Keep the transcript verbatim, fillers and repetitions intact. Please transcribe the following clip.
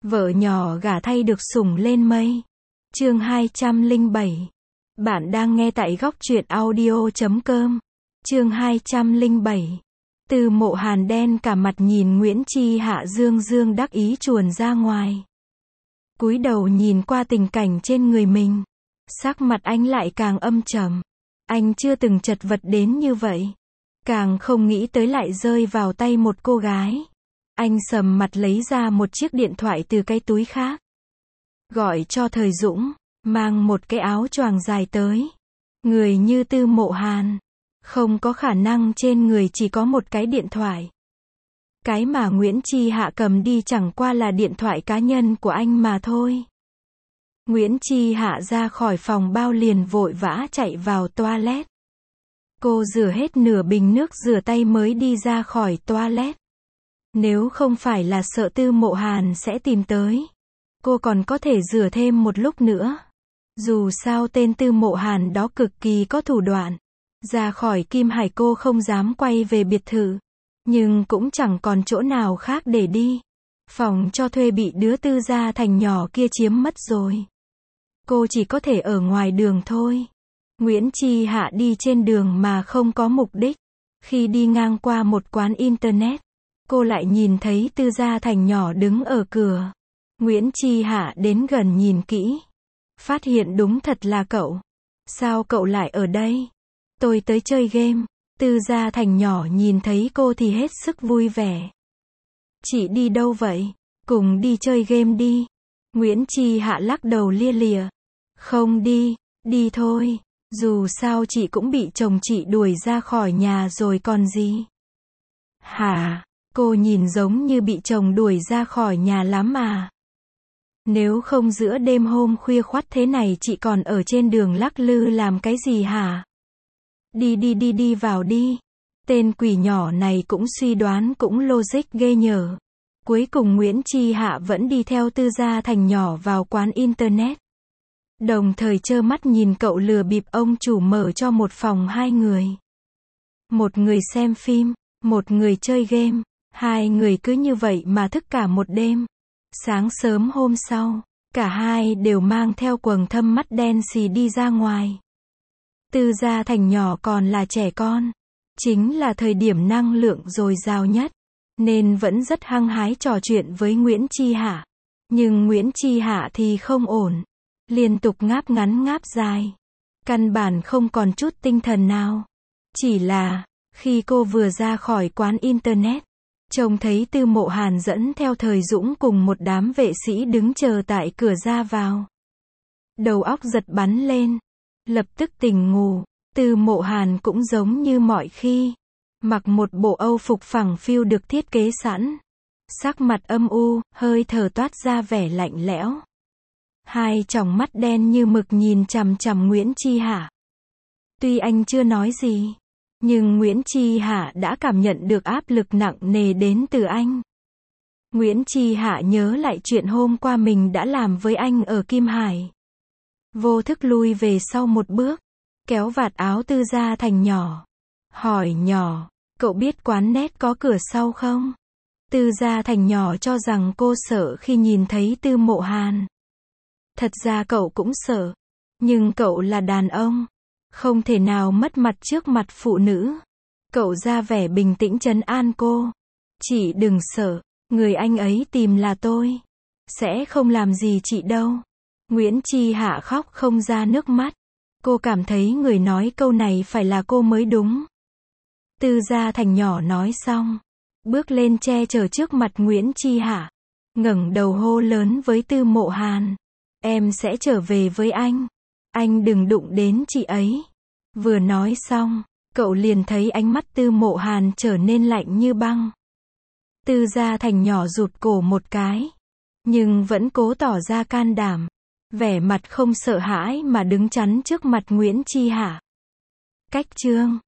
Vợ nhỏ gả thay được sủng lên mây. Chương hai trăm lẻ bảy. Bạn đang nghe tại góc truyện audio chấm com. Chương hai trăm lẻ bảy. Từ Mộ Hàn đen cả mặt nhìn Nguyễn Chi Hạ dương dương đắc ý chuồn ra ngoài. Cúi đầu nhìn qua tình cảnh trên người mình. Sắc mặt anh lại càng âm trầm. Anh chưa từng chật vật đến như vậy. Càng không nghĩ tới lại rơi vào tay một cô gái. Anh sầm mặt lấy ra một chiếc điện thoại từ cái túi khác. Gọi cho Thời Dũng, mang một cái áo choàng dài tới. Người như Tư Mộ Hàn, không có khả năng trên người chỉ có một cái điện thoại. Cái mà Nguyễn Chi Hạ cầm đi chẳng qua là điện thoại cá nhân của anh mà thôi. Nguyễn Chi Hạ ra khỏi phòng bao liền vội vã chạy vào toilet. Cô rửa hết nửa bình nước rửa tay mới đi ra khỏi toilet. Nếu không phải là sợ Tư Mộ Hàn sẽ tìm tới, cô còn có thể rửa thêm một lúc nữa. Dù sao tên Tư Mộ Hàn đó cực kỳ có thủ đoạn. Ra khỏi Kim Hải cô không dám quay về biệt thự. Nhưng cũng chẳng còn chỗ nào khác để đi. Phòng cho thuê bị đứa Tư Gia Thành nhỏ kia chiếm mất rồi. Cô chỉ có thể ở ngoài đường thôi. Nguyễn Chi Hạ đi trên đường mà không có mục đích. Khi đi ngang qua một quán internet, cô lại nhìn thấy Tư Gia Thành nhỏ đứng ở cửa. Nguyễn Chi Hạ đến gần nhìn kỹ. Phát hiện đúng thật là cậu. Sao cậu lại ở đây? Tôi tới chơi game. Tư Gia Thành nhỏ nhìn thấy cô thì hết sức vui vẻ. Chị đi đâu vậy? Cùng đi chơi game đi. Nguyễn Chi Hạ lắc đầu lia lịa. Không đi, đi thôi. Dù sao chị cũng bị chồng chị đuổi ra khỏi nhà rồi còn gì. Hả? Cô nhìn giống như bị chồng đuổi ra khỏi nhà lắm à? Nếu không giữa đêm hôm khuya khoắt thế này chị còn ở trên đường lắc lư làm cái gì hả? Đi đi đi đi vào đi. Tên quỷ nhỏ này cũng suy đoán cũng logic ghê nhở. Cuối cùng Nguyễn Chi Hạ vẫn đi theo Tư Gia Thành nhỏ vào quán internet. Đồng thời trơ mắt nhìn cậu lừa bịp ông chủ mở cho một phòng hai người. Một người xem phim, một người chơi game. Hai người cứ như vậy mà thức cả một đêm. Sáng sớm hôm sau, cả hai đều mang theo quầng thâm mắt đen xì đi ra ngoài. Tư Gia Thành nhỏ còn là trẻ con. Chính là thời điểm năng lượng dồi dào nhất. Nên vẫn rất hăng hái trò chuyện với Nguyễn Chi Hạ. Nhưng Nguyễn Chi Hạ thì không ổn. Liên tục ngáp ngắn ngáp dài. Căn bản không còn chút tinh thần nào. Chỉ là, khi cô vừa ra khỏi quán internet, trông thấy Tư Mộ Hàn dẫn theo Thời Dũng cùng một đám vệ sĩ đứng chờ tại cửa ra vào. Đầu óc giật bắn lên. Lập tức tỉnh ngủ. Tư Mộ Hàn cũng giống như mọi khi. Mặc một bộ âu phục phẳng phiu được thiết kế sẵn. Sắc mặt âm u, hơi thở toát ra vẻ lạnh lẽo. Hai tròng mắt đen như mực nhìn chằm chằm Nguyễn Chi Hạ. Tuy anh chưa nói gì, nhưng Nguyễn Chi Hạ đã cảm nhận được áp lực nặng nề đến từ anh. Nguyễn Chi Hạ nhớ lại chuyện hôm qua mình đã làm với anh ở Kim Hải. Vô thức lui về sau một bước, kéo vạt áo Tư Gia Thành nhỏ. Hỏi nhỏ, cậu biết quán net có cửa sau không? Tư Gia Thành nhỏ cho rằng cô sợ khi nhìn thấy Tư Mộ Hàn. Thật ra cậu cũng sợ. Nhưng cậu là đàn ông. Không thể nào mất mặt trước mặt phụ nữ. Cậu ra vẻ bình tĩnh trấn an cô. Chị đừng sợ. Người anh ấy tìm là tôi. Sẽ không làm gì chị đâu. Nguyễn Chi Hạ khóc không ra nước mắt. Cô cảm thấy người nói câu này phải là cô mới đúng. Tư Gia Thành nhỏ nói xong. Bước lên che chở trước mặt Nguyễn Chi Hạ. Ngẩng đầu hô lớn với Tư Mộ Hàn. Em sẽ trở về với anh. Anh đừng đụng đến chị ấy. Vừa nói xong, cậu liền thấy ánh mắt Tư Mộ Hàn trở nên lạnh như băng. Tư Gia Thành nhỏ rụt cổ một cái. Nhưng vẫn cố tỏ ra can đảm. Vẻ mặt không sợ hãi mà đứng chắn trước mặt Nguyễn Chi Hạ. Cách chương